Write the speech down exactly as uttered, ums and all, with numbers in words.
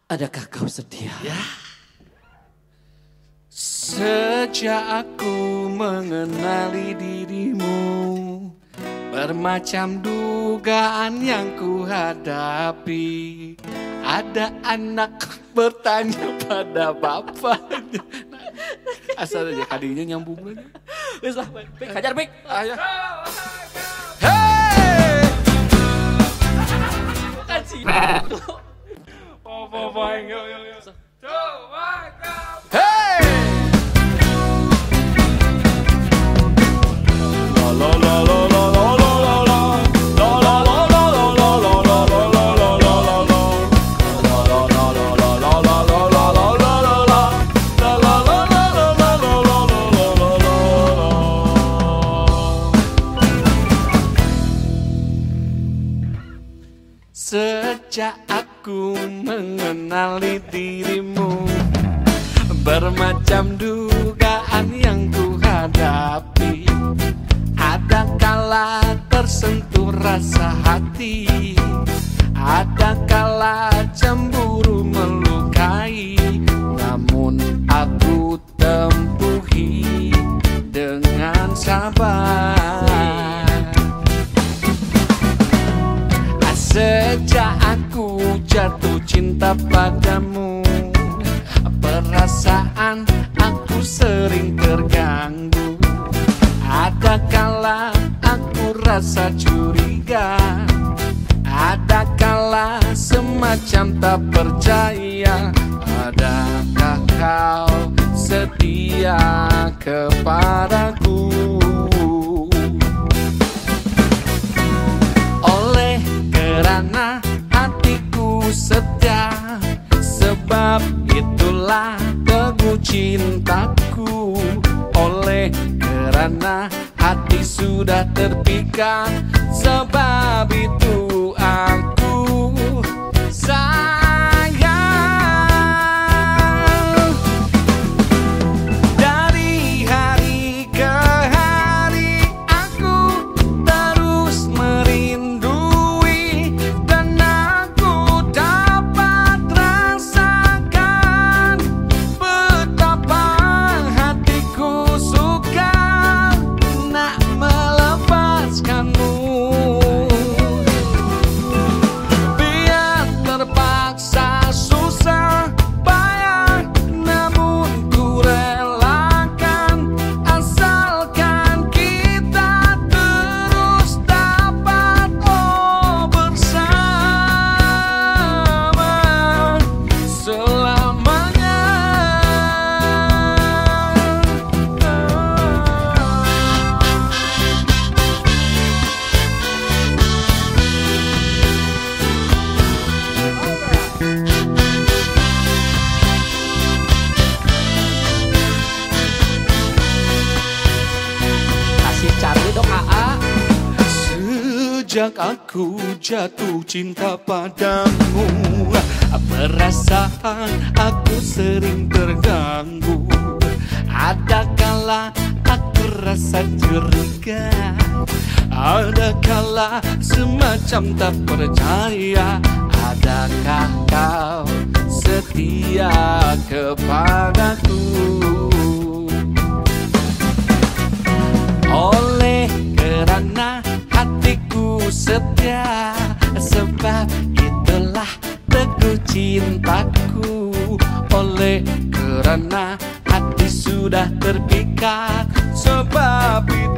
Adakah kau setia? Ya. Sejak aku mengenali dirimu, bermacam dugaan yang ku hadapi. Ada anak bertanya pada bapaknya. Asal aja kadinya nyambung aja. Wes lah, Pik, hajar Pik. Ayo. Hey! Bukan sih. Oh, oh, oh, yo, yo, yo. Hey! La la la la la la la la la. La la la la la la la la la la la la la la. La la la la la la la la la la la la la. La la la la la la la la la la la. Sejak aku mengenali dirimu, bermacam dugaan yang ku hadapi. Ada kala tersentuh rasa hati, ada kala cemburu melukai. Namun aku tempuhi dengan sabar. Sejak aku jatuh cinta padamu, perasaan aku sering terganggu. Ada kala aku rasa curiga, ada kala semacam tak percaya. Adakah kau setia kepadaku? Oleh karena hatiku setia, sebab itulah teguh cintaku. Oleh karena hati sudah terpikat, sebab itu aku sayang. Dari hari ke hari aku terus merindui, dan aku dapat rasakan betapa hatiku suka nak melepaskanmu. Biar terpaksa susah payah, namun ku relakan, asalkan kita terus dapat oh bersama selamanya. Kasih Charlie dong, A A. Sejak aku jatuh cinta padamu, perasaan aku sering terganggu. Ada kala aku rasa curiga, ada kala semacam tak percaya. Adakah kau setia kepadaku? Oleh karena hatiku setia, sebab itulah teguh cintaku. Oleh karena hati sudah terpikat, sebab itu